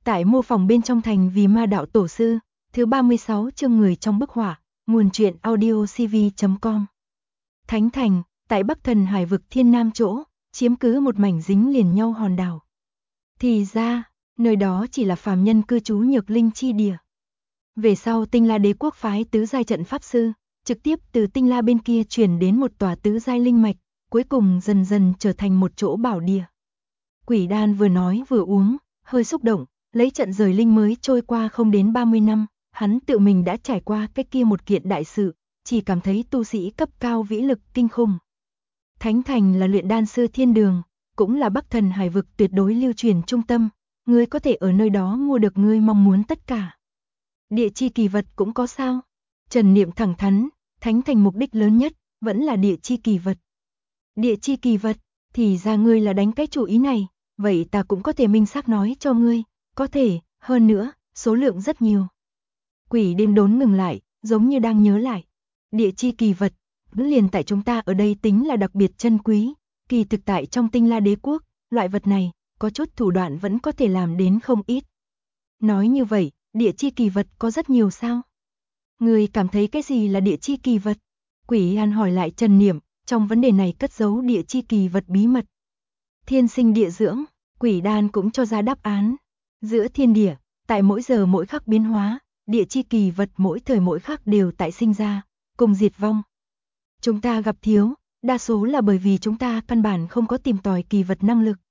Tại mô phỏng bên trong thành vì ma đạo tổ sư, thứ 36 chương người trong bức họa, nguồn truyện audiocv.com. Thánh thành, tại Bắc Thần Hải vực Thiên Nam chỗ, chiếm cứ một mảnh dính liền nhau hòn đảo. Thì ra, nơi đó chỉ là phàm nhân cư trú nhược linh chi địa. Về sau Tinh La Đế quốc phái tứ giai trận pháp sư, trực tiếp từ Tinh La bên kia chuyển đến một tòa tứ giai linh mạch, cuối cùng dần dần trở thành một chỗ bảo địa. Quỷ Đan vừa nói vừa uống, hơi xúc động, lấy trận rời linh mới trôi qua không đến 30 năm, hắn tự mình đã trải qua cái kia một kiện đại sự, chỉ cảm thấy tu sĩ cấp cao vĩ lực kinh khủng. Thánh thành là luyện đan sư thiên đường, cũng là Bắc Thần Hải vực tuyệt đối lưu truyền trung tâm, ngươi có thể ở nơi đó mua được ngươi mong muốn tất cả. Địa chi kỳ vật cũng có sao? Trần Niệm thẳng thắn, thánh thành mục đích lớn nhất vẫn là địa chi kỳ vật. Địa chi kỳ vật, thì ra ngươi là đánh cái chủ ý này, vậy ta cũng có thể minh xác nói cho ngươi, có thể, hơn nữa, số lượng rất nhiều. Quỷ đêm đốn ngừng lại, giống như đang nhớ lại. Địa chi kỳ vật, liền tại chúng ta ở đây tính là đặc biệt chân quý, kỳ thực tại trong Tinh La Đế quốc, loại vật này, có chút thủ đoạn vẫn có thể làm đến không ít. Nói như vậy, địa chi kỳ vật có rất nhiều sao? Người cảm thấy cái gì là địa chi kỳ vật? Quỷ An hỏi lại Trần Niệm, trong vấn đề này cất giấu địa chi kỳ vật bí mật. Thiên sinh địa dưỡng, Quỷ Đan cũng cho ra đáp án. Giữa thiên địa, tại mỗi giờ mỗi khắc biến hóa, địa chi kỳ vật mỗi thời mỗi khắc đều tại sinh ra, cùng diệt vong. Chúng ta gặp thiếu, đa số là bởi vì chúng ta căn bản không có tìm tòi kỳ vật năng lực.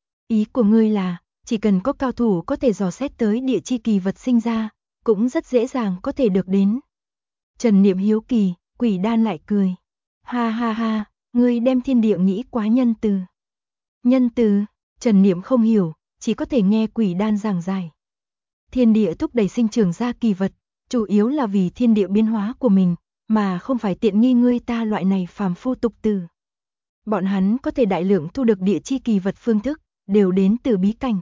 Ý của ngươi là, chỉ cần có cao thủ có thể dò xét tới địa chi kỳ vật sinh ra, cũng rất dễ dàng có thể được đến. Trần Niệm hiếu kỳ, Quỷ Đan lại cười. Ha ha ha, ngươi đem thiên địa nghĩ quá nhân từ. Nhân từ, Trần Niệm không hiểu, chỉ có thể nghe Quỷ Đan giảng giải. Thiên địa thúc đẩy sinh trưởng ra kỳ vật, chủ yếu là vì thiên địa biến hóa của mình, mà không phải tiện nghi ngươi ta loại này phàm phu tục tử. Bọn hắn có thể đại lượng thu được địa chi kỳ vật phương thức, đều đến từ bí cảnh.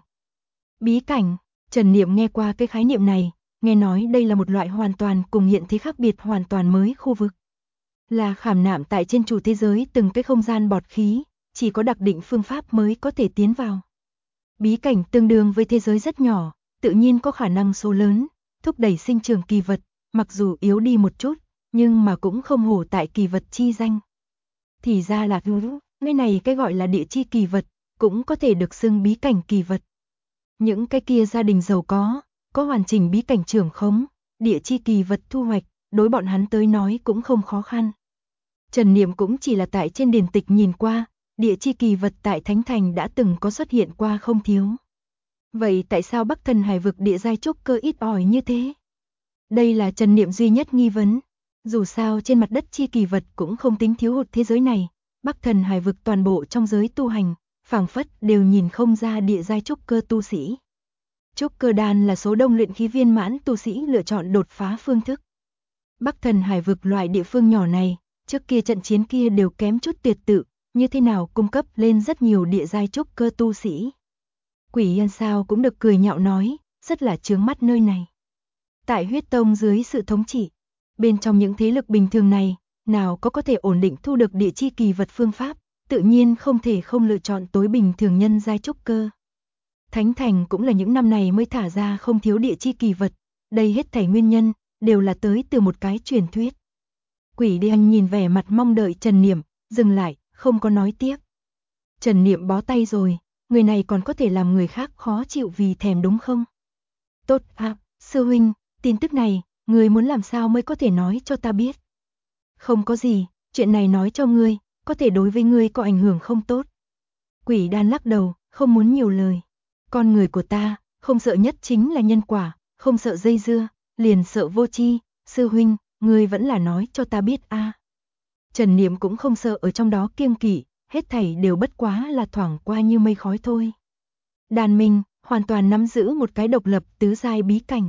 Bí cảnh, Trần Niệm nghe qua cái khái niệm này, nghe nói đây là một loại hoàn toàn cùng hiện thế khác biệt hoàn toàn mới khu vực. Là khảm nạm tại trên chủ thế giới từng cái không gian bọt khí, chỉ có đặc định phương pháp mới có thể tiến vào. Bí cảnh tương đương với thế giới rất nhỏ, tự nhiên có khả năng số lớn, thúc đẩy sinh trưởng kỳ vật, mặc dù yếu đi một chút, nhưng mà cũng không hổ tại kỳ vật chi danh. Thì ra là cái này cái gọi là địa chi kỳ vật, cũng có thể được xưng bí cảnh kỳ vật. Những cái kia gia đình giàu có hoàn chỉnh bí cảnh trưởng khống, địa chi kỳ vật thu hoạch, đối bọn hắn tới nói cũng không khó khăn. Trần Niệm cũng chỉ là tại trên điển tịch nhìn qua, địa chi kỳ vật tại Thánh Thành đã từng có xuất hiện qua không thiếu. Vậy tại sao Bắc Thần Hải vực địa giai trúc cơ ít ỏi như thế? Đây là Trần Niệm duy nhất nghi vấn. Dù sao trên mặt đất chi kỳ vật cũng không tính thiếu hụt thế giới này, Bắc Thần Hải vực toàn bộ trong giới tu hành, phảng phất đều nhìn không ra địa giai trúc cơ tu sĩ. Trúc cơ đan là số đông luyện khí viên mãn tu sĩ lựa chọn đột phá phương thức. Bắc Thần Hải vực loại địa phương nhỏ này, trước kia trận chiến kia đều kém chút tuyệt tự, như thế nào cung cấp lên rất nhiều địa giai trúc cơ tu sĩ. Quỷ Yên sao cũng được cười nhạo nói, rất là chướng mắt nơi này. Tại huyết tông dưới sự thống trị, bên trong những thế lực bình thường này, nào có thể ổn định thu được địa chi kỳ vật phương pháp, tự nhiên không thể không lựa chọn tối bình thường nhân giai trúc cơ. Thánh Thành cũng là những năm này mới thả ra không thiếu địa chi kỳ vật, đây hết thảy nguyên nhân, đều là tới từ một cái truyền thuyết. Quỷ Điên nhìn vẻ mặt mong đợi Trần Niệm, dừng lại, không có nói tiếp. Trần Niệm bó tay rồi, người này còn có thể làm người khác khó chịu vì thèm đúng không? Tốt à, sư huynh, tin tức này, người muốn làm sao mới có thể nói cho ta biết? Không có gì, chuyện này nói cho ngươi, có thể đối với ngươi có ảnh hưởng không tốt. Quỷ Đan lắc đầu, không muốn nhiều lời. Con người của ta, không sợ nhất chính là nhân quả, không sợ dây dưa, liền sợ vô tri, sư huynh, ngươi vẫn là nói cho ta biết a. Trần Niệm cũng không sợ ở trong đó kiêng kỵ, hết thảy đều bất quá là thoảng qua như mây khói thôi. Đàn Minh hoàn toàn nắm giữ một cái độc lập tứ giai bí cảnh.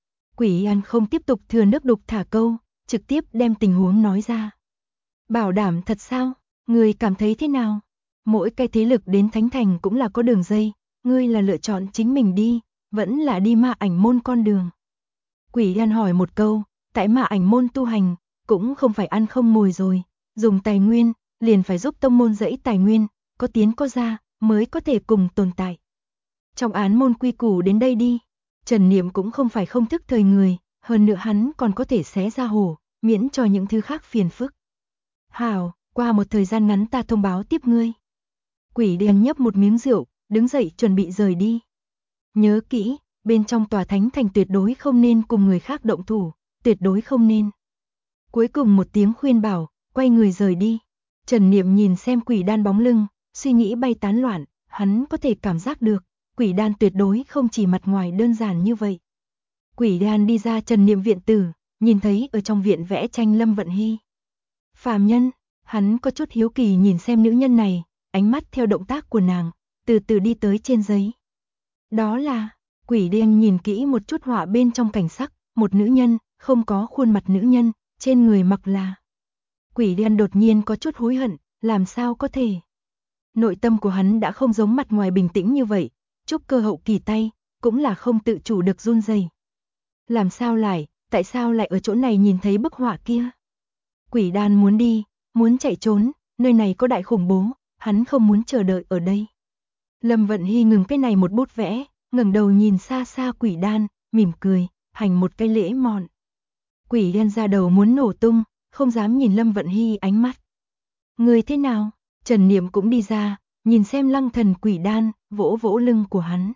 Quỷ An không tiếp tục thừa nước đục thả câu, trực tiếp đem tình huống nói ra. Bảo đảm thật sao? Ngươi cảm thấy thế nào? Mỗi cái thế lực đến Thánh Thành cũng là có đường dây, ngươi là lựa chọn chính mình đi, vẫn là đi ma ảnh môn con đường. Quỷ An hỏi một câu, tại ma ảnh môn tu hành, cũng không phải ăn không mồi rồi, dùng tài nguyên, liền phải giúp tông môn dãy tài nguyên, có tiến có ra, mới có thể cùng tồn tại. Trong án môn quy củ đến đây đi, Trần Niệm cũng không phải không thức thời người, hơn nữa hắn còn có thể xé ra hổ, miễn cho những thứ khác phiền phức. Hảo, qua một thời gian ngắn ta thông báo tiếp ngươi. Quỷ đen nhấp một miếng rượu, đứng dậy chuẩn bị rời đi. Nhớ kỹ, bên trong tòa thánh thành tuyệt đối không nên cùng người khác động thủ, tuyệt đối không nên. Cuối cùng một tiếng khuyên bảo, quay người rời đi. Trần Niệm nhìn xem quỷ đan bóng lưng, suy nghĩ bay tán loạn, hắn có thể cảm giác được, quỷ đan tuyệt đối không chỉ mặt ngoài đơn giản như vậy. Quỷ đan đi ra Trần Niệm viện tử, nhìn thấy ở trong viện vẽ tranh Lâm Vận Hy. Phàm nhân, hắn có chút hiếu kỳ nhìn xem nữ nhân này, ánh mắt theo động tác của nàng, từ từ đi tới trên giấy. Đó là, quỷ đen nhìn kỹ một chút họa bên trong cảnh sắc, một nữ nhân, không có khuôn mặt nữ nhân, trên người mặc là. Quỷ đen đột nhiên có chút hối hận, làm sao có thể. Nội tâm của hắn đã không giống mặt ngoài bình tĩnh như vậy, trúc cơ hậu kỳ tay, cũng là không tự chủ được run rẩy. Làm sao lại, tại sao lại ở chỗ này nhìn thấy bức họa kia? Quỷ đan muốn đi, muốn chạy trốn, nơi này có đại khủng bố, hắn không muốn chờ đợi ở đây. Lâm Vận Hy ngừng cái này một bút vẽ, ngẩng đầu nhìn xa xa quỷ đan, mỉm cười, hành một cái lễ mọn. Quỷ đen ra đầu muốn nổ tung, không dám nhìn Lâm Vận Hy ánh mắt. Người thế nào? Trần Niệm cũng đi ra, nhìn xem Lăng Thần quỷ đan, vỗ vỗ lưng của hắn.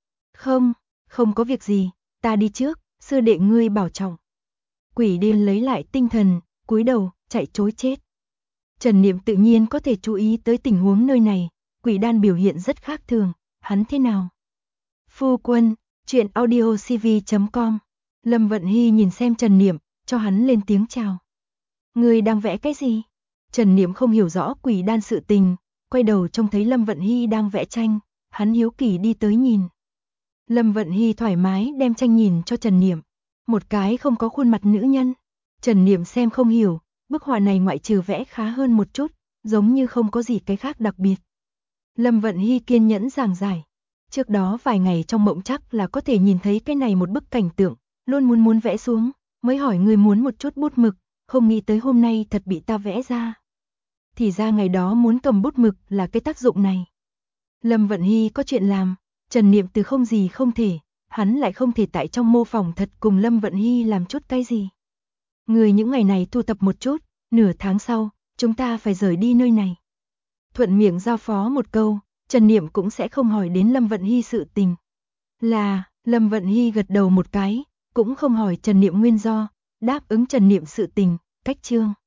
Không có việc gì, ta đi trước, sư đệ ngươi bảo trọng. Quỷ đen lấy lại tinh thần, cúi đầu, chạy trối chết. Trần Niệm tự nhiên có thể chú ý tới tình huống nơi này, quỷ đan biểu hiện rất khác thường, hắn thế nào? Phu quân, chuyện audiocv.com. Lâm Vận Hy nhìn xem Trần Niệm, cho hắn lên tiếng chào. Người đang vẽ cái gì? Trần Niệm không hiểu rõ quỷ đan sự tình, quay đầu trông thấy Lâm Vận Hy đang vẽ tranh, hắn hiếu kỳ đi tới nhìn. Lâm Vận Hy thoải mái đem tranh nhìn cho Trần Niệm, một cái không có khuôn mặt nữ nhân. Trần Niệm xem không hiểu, bức họa này ngoại trừ vẽ khá hơn một chút, giống như không có gì cái khác đặc biệt. Lâm Vận Hy kiên nhẫn giảng giải. Trước đó vài ngày trong mộng chắc là có thể nhìn thấy cái này một bức cảnh tượng, luôn muốn vẽ xuống, mới hỏi người muốn một chút bút mực, không nghĩ tới hôm nay thật bị ta vẽ ra. Thì ra ngày đó muốn cầm bút mực là cái tác dụng này. Lâm Vận Hy có chuyện làm, Trần Niệm từ không gì không thể, hắn lại không thể tại trong mô phỏng thật cùng Lâm Vận Hy làm chút cái gì. Người những ngày này thu tập một chút, nửa tháng sau, chúng ta phải rời đi nơi này. Thuận miệng giao phó một câu, Trần Niệm cũng sẽ không hỏi đến Lâm Vận Hy sự tình. Là, Lâm Vận Hy gật đầu một cái, cũng không hỏi Trần Niệm nguyên do, đáp ứng Trần Niệm sự tình, cách chương.